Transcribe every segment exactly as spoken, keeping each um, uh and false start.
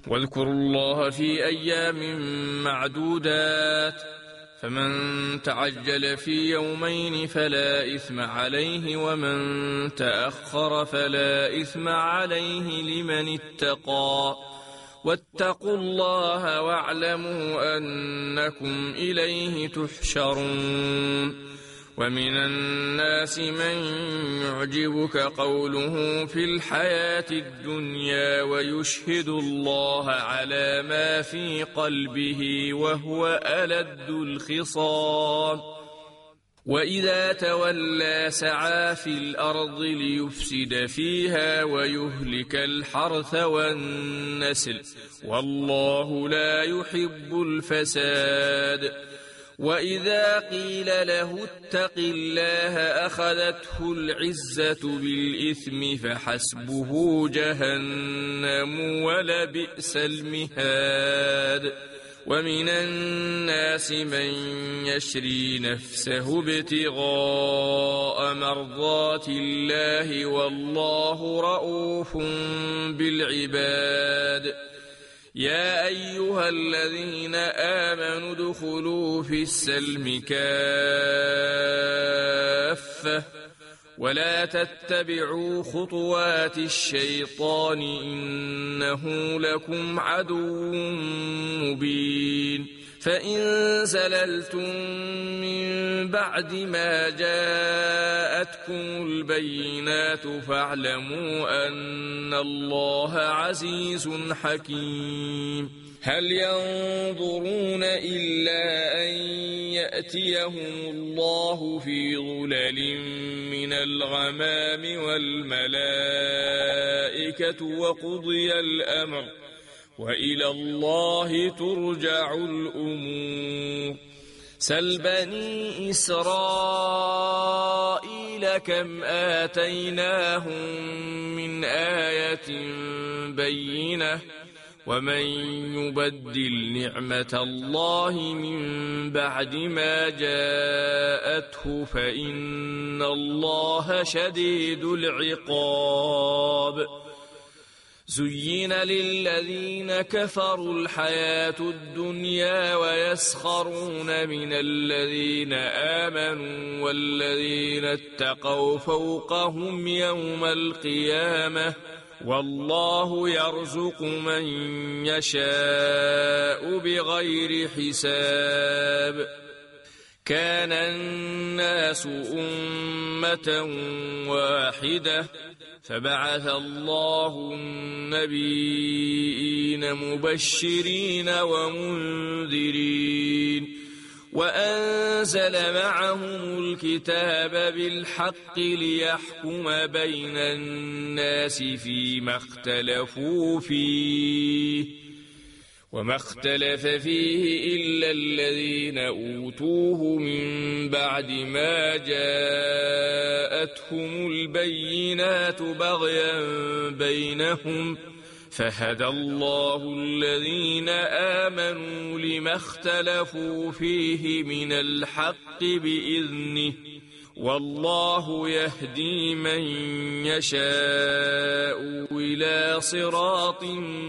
واذكروا الله في أيام معدودات فمن تعجل في يومين فلا إثم عليه ومن تأخر فلا إثم عليه لمن اتقى واتقوا الله واعلموا أنكم إليه تحشرون ومن الناس من يعجبك قوله في الحياة الدنيا ويشهد الله على ما في قلبه وهو ألد الخصام وإذا تولى سعى في الأرض ليفسد فيها ويهلك الحرث والنسل والله لا يحب الفساد وإذا قيل له اتق الله أخذته العزة بالإثم فحسبه جهنم ولبئس المهاد ومن الناس من يشري نفسه ابتغاء مرضات الله والله رؤوف بالعباد يا أيها الذين آمنوا ادخلوا في السلم كافة ولا تتبعوا خطوات الشيطان إنه لكم عدو مبين فإن زللتم من بعد ما جاءتكم البينات فاعلموا أن الله عزيز حكيم هل ينظرون إلا أن يأتيهم الله في ظلل من الغمام والملائكة وقضي الأمر وإلى الله ترجع الأمور سل بني إسرائيل كم آتيناهم من آية بينة ومن يبدل نعمة الله من بعد ما جاءته فإن الله شديد العقاب زين للذين كفروا الحياة الدنيا ويسخرون من الذين آمنوا والذين اتقوا فوقهم يوم القيامة والله يرزق من يشاء بغير حساب كان الناس أمة واحدة فبعث الله النبيين مبشرين ومنذرين وأنزل معهم الكتاب بالحق ليحكم بين الناس فيما اختلفوا فيه وما اختلف فيه إلا الذين أوتوه من بعد ما جاءتهم البينات بغيا بينهم فهدى الله الذين آمنوا لما اختلفوا فيه من الحق بإذنه والله يهدي من يشاء إلى صراط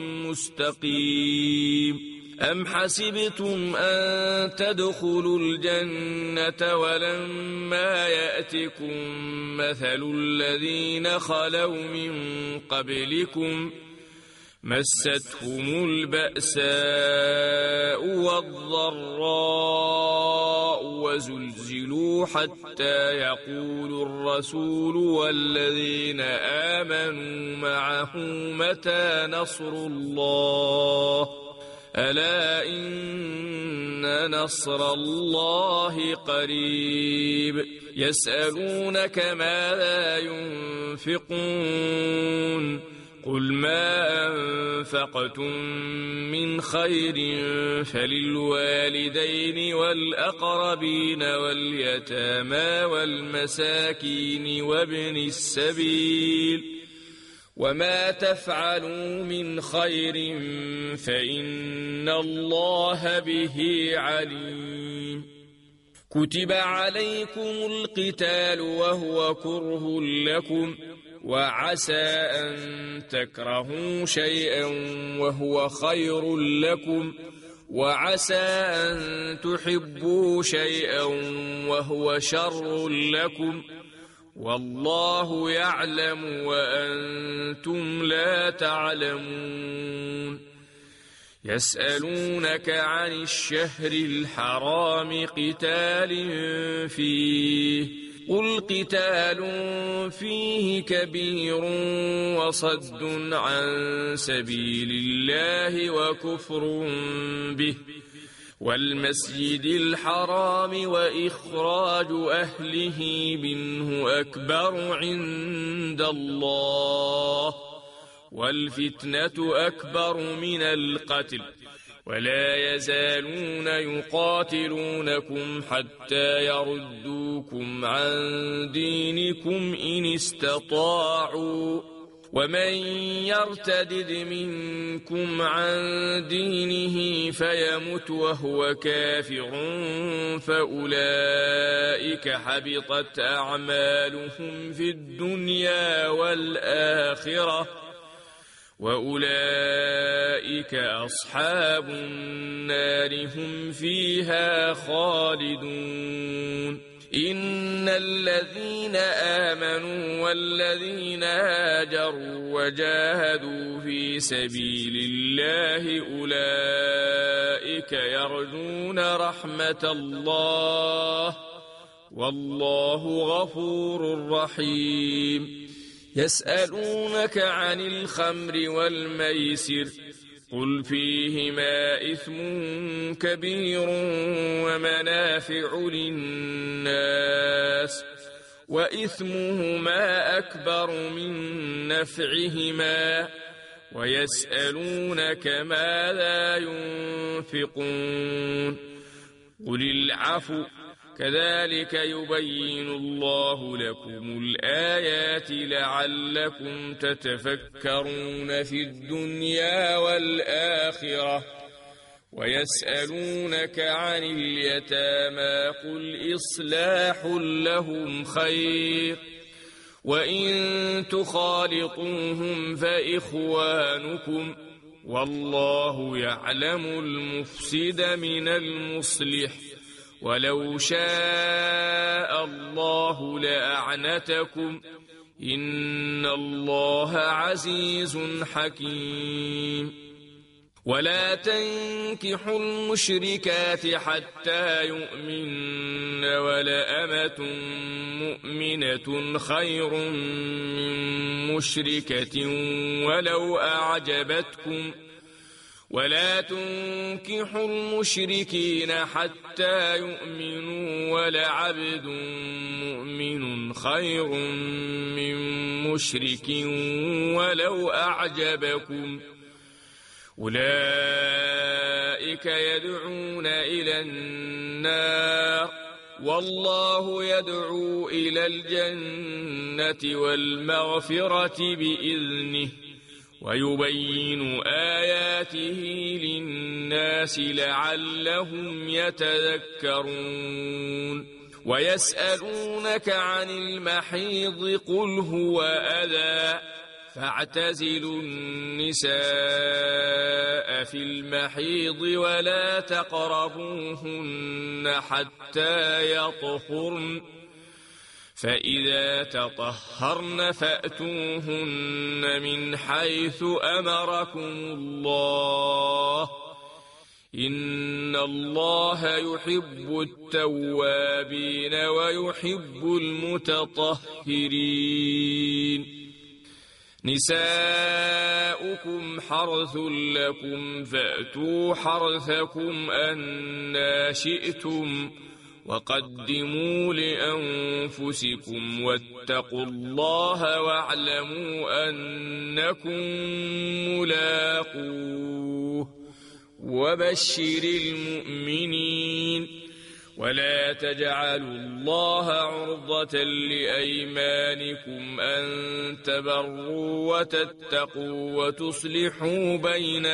مستقيم أم حسبتم أن تدخلوا الجنة ولما يأتكم مثل الذين خلوا من قبلكم مستهم البأساء والضراء وزلزلوا حتى يقول الرسول والذين آمنوا معه متى نصر الله ألا إن نصر الله قريب يسألونك ماذا ينفقون قل ما أنفقتم من خير فللوالدين والأقربين واليتامى والمساكين وابن السبيل وما تفعلوا من خير فإن الله به عليم كتب عليكم القتال وهو كره لكم وعسى أن تكرهوا شيئا وهو خير لكم وعسى أن تحبوا شيئا وهو شر لكم والله يعلم وأنتم لا تعلمون يسألونك عن الشهر الحرام قتال فيه قل قتال فيه كبير وصد عن سبيل الله وكفر به والمسجد الحرام وإخراج أهله منه أكبر عند الله والفتنة أكبر من القتل ولا يزالون يقاتلونكم حتى يردوكم عن دينكم إن استطاعوا ومن يرتدد منكم عن دينه فيمت وهو كافر فأولئك حبطت أعمالهم في الدنيا والآخرة وأولئك أصحاب النار هم فيها خالدون إن الذين آمنوا والذين هاجروا وجاهدوا في سبيل الله أولئك يرجون رحمة الله والله غفور رحيم يسألونك عن الخمر والميسر قل فيهما إثم كبير ومنافع للناس وإثمهما أكبر من نفعهما ويسألونك ماذا ينفقون قل العفو كذلك يبين الله لكم الآيات لعلكم تتفكرون في الدنيا والآخرة ويسألونك عن اليتامى قل إصلاح لهم خير وإن تخالطوهم فإخوانكم والله يعلم المفسد من المصلح ولو شاء الله لأعنتكم إن الله عزيز حكيم ولا تنكحوا المشركات حتى يؤمن ولأمة مؤمنة خير من مشركة ولو أعجبتكم ولا تنكحوا المشركين حتى يؤمنوا ولعبد مؤمن خير من مشرك ولو أعجبكم أولئك يدعون إلى النار والله يدعو إلى الجنة والمغفرة بإذنه ويبين آياته للناس لعلهم يتذكرون ويسألونك عن المحيض قل هو أذى فاعتزلوا النساء في المحيض ولا تقربوهن حتى يطهرن فإذا تطهرن فأتوهن من حيث أمركم الله إن الله يحب التوابين ويحب المتطهرين نساؤكم حرث لكم فأتوا حرثكم أنى شئتم وقدموا لأنفسكم واتقوا الله واعلموا أنكم ملاقوه وبشر المؤمنين ولا تجعلوا الله عرضة لأيمانكم أن تبروا وتتقوا وتصلحوا بين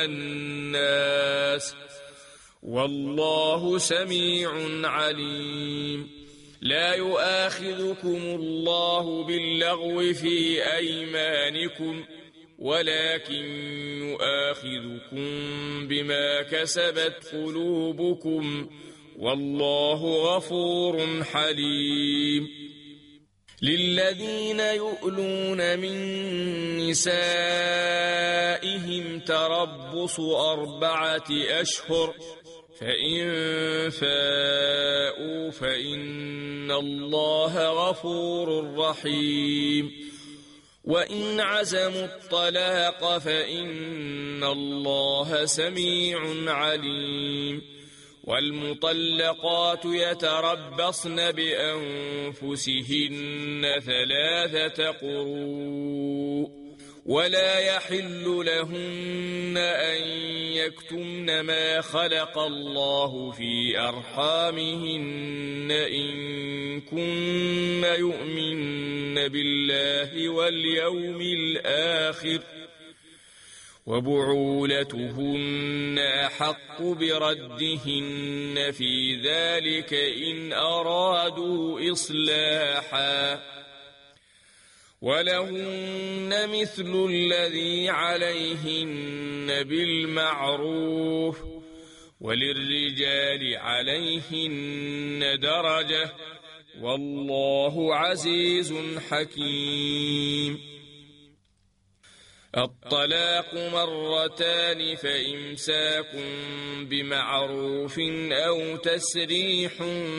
الناس والله سميع عليم لا يؤاخذكم الله باللغو في أيمانكم ولكن يؤاخذكم بما كسبت قلوبكم والله غفور حليم. للذين يؤلون من نسائهم تربص أربعة أشهر فإن فاءوا فإن الله غفور رحيم. وإن عزموا الطلاق فإن الله سميع عليم. والمطلقات يتربصن بأنفسهن ثلاثة قروء ولا يحل لهن أن يكتمن ما خلق الله في أرحامهن إن كن يؤمن بالله واليوم الآخر وبعولتهن أحق بردهن في ذلك إن أرادوا إصلاحا ولهن مثل الذي عليهن بالمعروف وللرجال عليهن درجة والله عزيز حكيم. الطلاق مرتان فإمساك بمعروف أو تسريح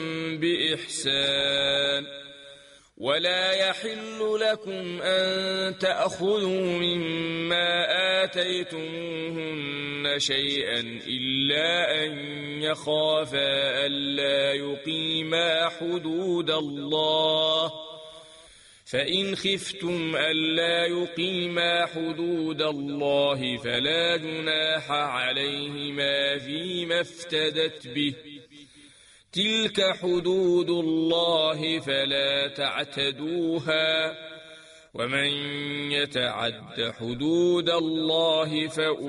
بإحسان ولا يحل لكم أن تأخذوا مما آتيتموهن شيئا إلا أن يخافا ألا يقيما حدود الله فإن خفتم ألا يقيما حدود الله فلا جناح عليهما فيما افتدت به تلك حدود الله فلا تعتدوها ومن يتعد حدود الله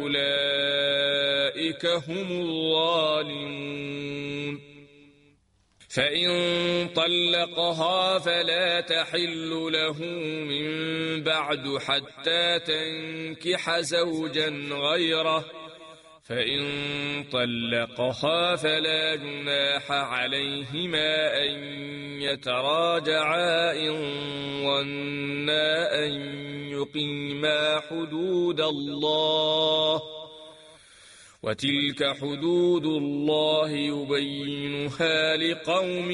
فأولئك هم الظالمون. فإن طلقها فلا تحل له من بعد حتى تنكح زوجا غيره فإن طلقها فلا جناح عليهما أن يتراجعا إن ظنا أن يقيما حدود الله وتلك حدود الله يبينها لقوم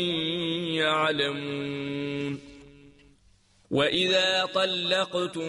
يعلمون. وإذا طلقتم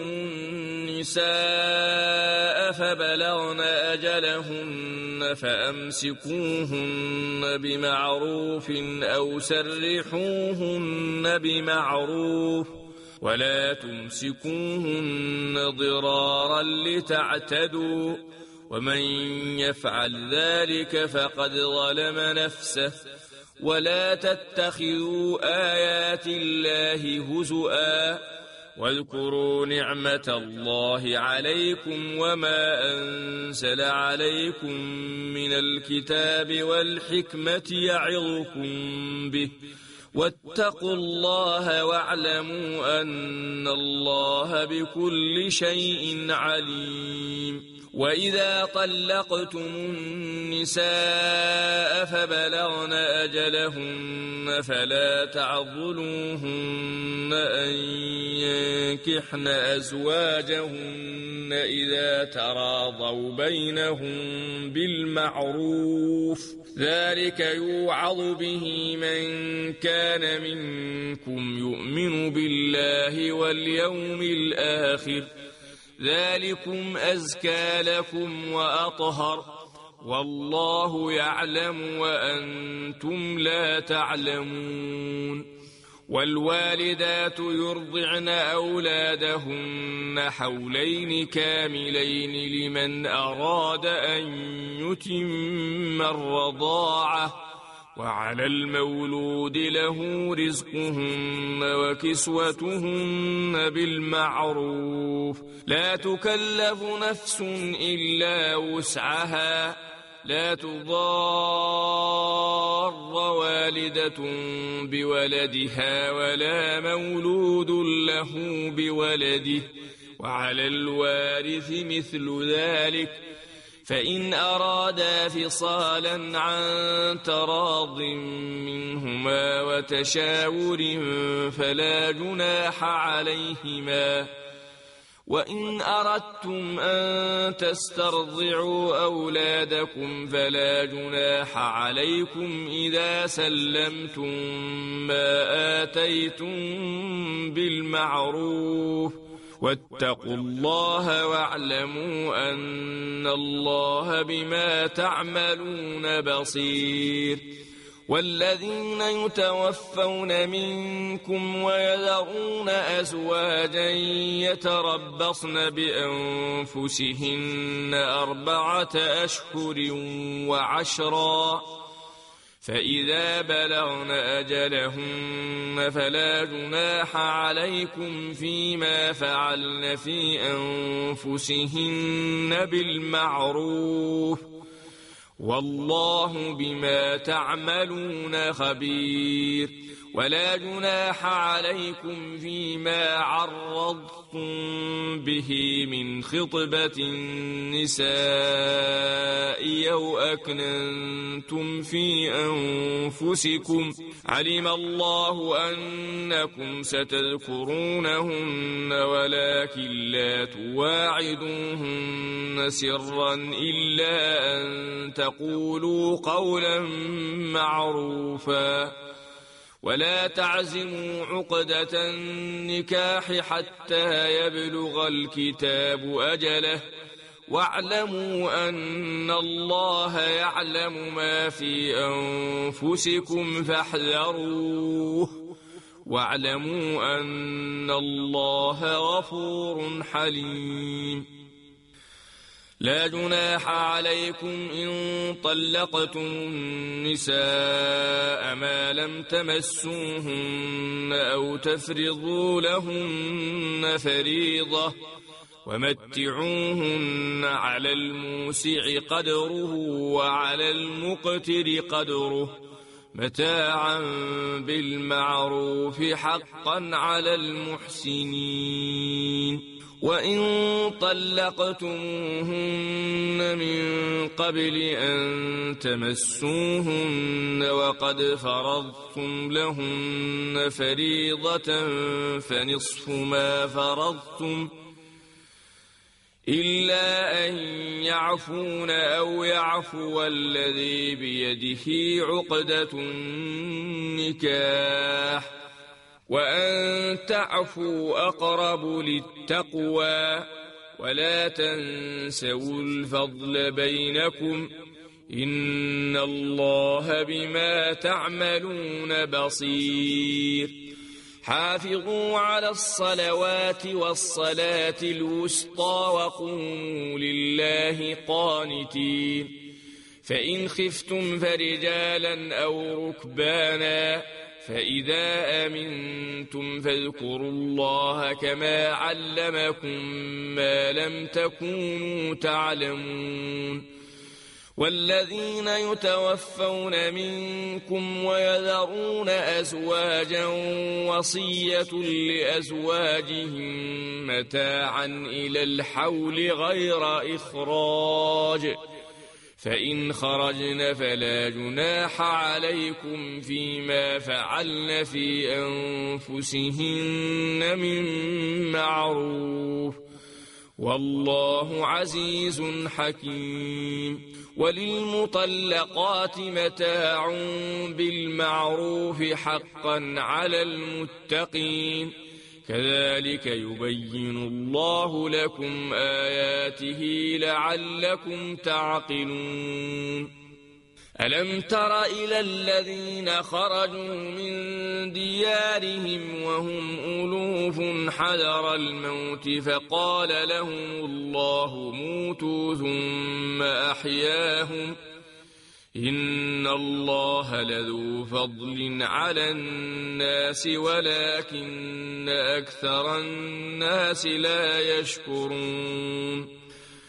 النساء فبلغن أجلهن فأمسكوهن بمعروف أو سرحوهن بمعروف ولا تمسكوهن ضرارا لتعتدوا ومن يفعل ذلك فقد ظلم نفسه ولا تتخذوا آيات الله هزؤا واذكروا نعمة الله عليكم وما أنزل عليكم من الكتاب والحكمة يعظكم به واتقوا الله واعلموا أن الله بكل شيء عليم. وإذا طلقتم النساء فبلغن أجلهن فلا تعضلوهن أن ينكحن أزواجهن إذا تراضوا بينهم بالمعروف ذلك يوعظ به من كان منكم يؤمن بالله واليوم الآخر ذلكم أزكى لكم وأطهر والله يعلم وأنتم لا تعلمون. والوالدات يرضعن أولادهن حولين كاملين لمن أراد أن يتم الرضاعة وعلى المولود له رزقهن وكسوتهن بالمعروف لا تكلف نفس إلا وسعها لا تضار والدة بولدها ولا مولود له بولده وعلى الوارث مثل ذلك فإن أرادا فصالا عن تراض منهما وتشاور فلا جناح عليهما وإن أردتم أن تسترضعوا أولادكم فلا جناح عليكم إذا سلمتم ما آتيتم بالمعروف واتقوا الله واعلموا أن الله بما تعملون بصير والذين يتوفون منكم ويذرون أزواجا يتربصن بأنفسهن أربعة أشهر وعشرا فإذا بلغن أجلهن فلا جناح عليكم فيما فعلن في أنفسهن بالمعروف والله بما تعملون خبير ولا جناح عليكم فيما عرضتم به من خطبة النساء أو أكننتم في أنفسكم علم الله أنكم ستذكرونهن ولكن لا تواعدوهن سرا إلا أن تقولوا قولا معروفا ولا تعزموا عقدة النكاح حتى يبلغ الكتاب أجله واعلموا أن الله يعلم ما في أنفسكم فاحذروه واعلموا أن الله غفور حليم لا جناح عليكم إن طلقتم النساء ما لم تمسوهن أو تفرضوا لهن فريضة ومتعوهن على الموسع قدره وعلى المقتر قدره متاعا بالمعروف حقا على المحسنين وإن طلقتموهن من قبل أن تمسوهن وقد فرضتم لهن فريضة فنصف ما فرضتم إلا أن يعفون أو يعفو الذي بيده عقدة النكاح وأن تعفوا أقرب للتقوى ولا تنسوا الفضل بينكم إن الله بما تعملون بصير حافظوا على الصلوات والصلاة الوسطى وقوموا لله قانتين فإن خفتم فرجالا أو ركبانا فإذا أمنتم فاذكروا الله كما علمكم ما لم تكونوا تعلمون والذين يتوفون منكم ويذرون أزواجا وصية لأزواجهم متاعا إلى الحول غير إخراج فإن خرجن فلا جناح عليكم فيما فعلن في أنفسهن من معروف والله عزيز حكيم وللمطلقات متاع بالمعروف حقا على المتقين كذلك يبين الله لكم آياته لعلكم تعقلون ألم تر إلى الذين خرجوا من ديارهم وهم ألوف حذر الموت فقال لهم الله موتوا ثم أحياهم إن الله لذو فضل على الناس ولكن أكثر الناس لا يشكرون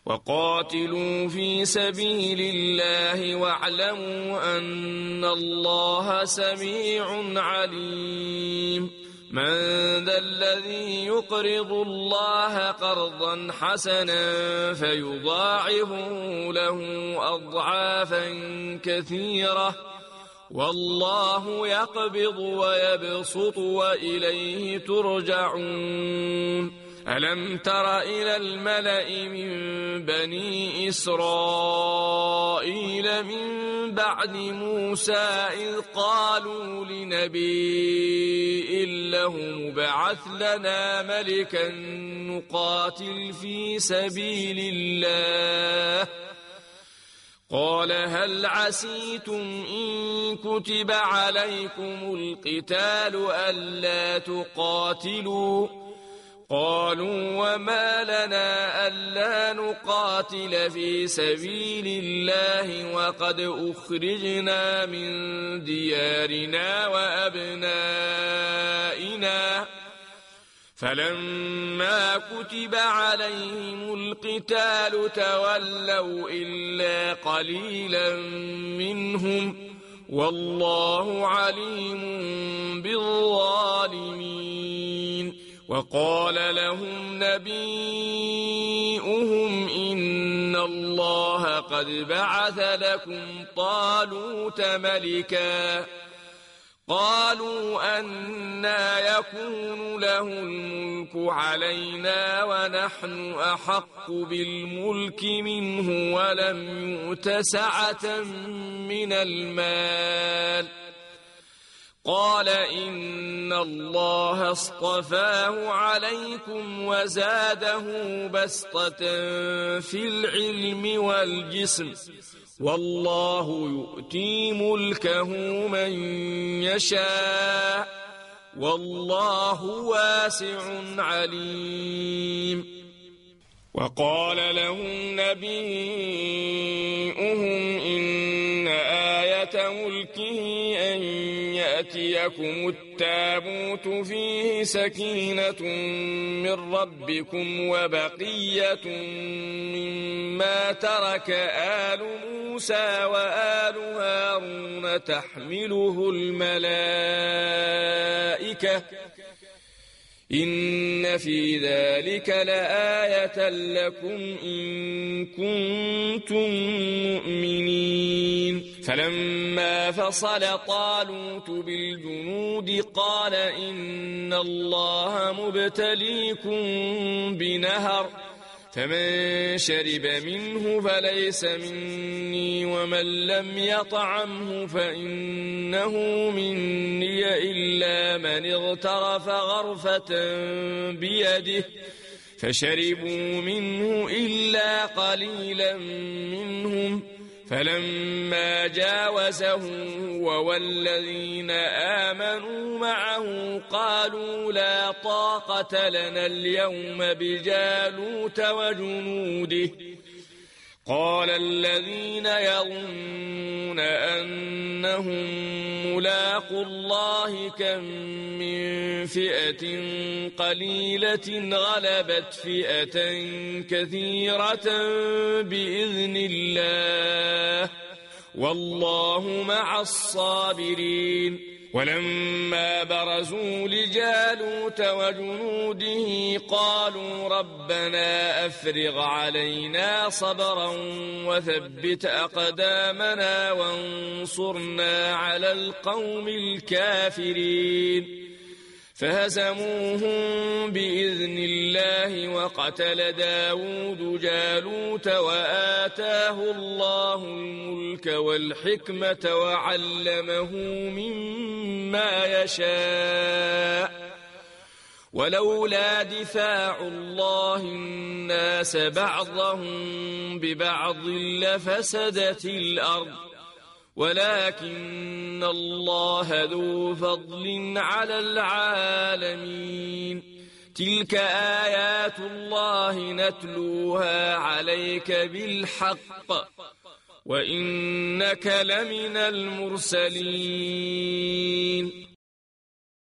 وقاتلوا في سبيل الله واعلموا أن الله سميع عليم من ذا الذي يقرض الله قرضا حسنا فيضاعفه له أضعافا كثيرة والله يقبض ويبسط وإليه ترجعون ألم تر إلى الملأ من بني إسرائيل من بعد موسى إذ قالوا لنبي له مبعث لنا ملكا نقاتل في سبيل الله قال هل عسيتم إن كتب عليكم القتال ألا تقاتلوا قالوا وما لنا ألا نقاتل في سبيل الله وقد أخرجنا من ديارنا وأبنائنا فلما كتب عليهم القتال تولوا إلا قليلا منهم والله عليم بالظالمين وقال لهم نبيئهم إن الله قد بعث لكم طالوت ملكا قالوا أنى يكون له الملك علينا ونحن أحق بالملك منه ولم يؤت سعة من المال قال إن الله اصطفاه عليكم وزاده بسطة في العلم والجسم والله يؤتي ملكه من يشاء والله واسع عليم وقال لهم نبيئهم إن آية ملكه أن يأتيكم التابوت فيه سكينة من ربكم وبقية مما ترك آل موسى وآل هارون تحمله الملائكة إن في ذلك لآية لكم إن كنتم مؤمنين فلما فصل طالوت بالجنود قال إن الله مبتليكم بنهر فمن شرب منه فليس مني ومن لم يطعمه فإنه مني إلا من اغترف غرفة بيده فشربوا منه إلا قليلا منهم فلما جاوزه هو والذين آمنوا معه قالوا لا طاقة لنا اليوم بجالوت وجنوده قال الذين يظنون أنهم ملاقوا الله كم من فئة قليلة غلبت فئة كثيرة بإذن الله والله مع الصابرين ولما برزوا لجالوت وجنوده قالوا ربنا أفرغ علينا صبرا وثبت أقدامنا وانصرنا على القوم الكافرين فهزموهم بإذن الله وقتل داود جالوت وآتاه الله الملك والحكمة وعلمه مما يشاء ولولا دفاع الله الناس بعضهم ببعض لفسدت الأرض ولكن الله ذو فضل على العالمين تلك آيات الله نتلوها عليك بالحق وإنك لمن المرسلين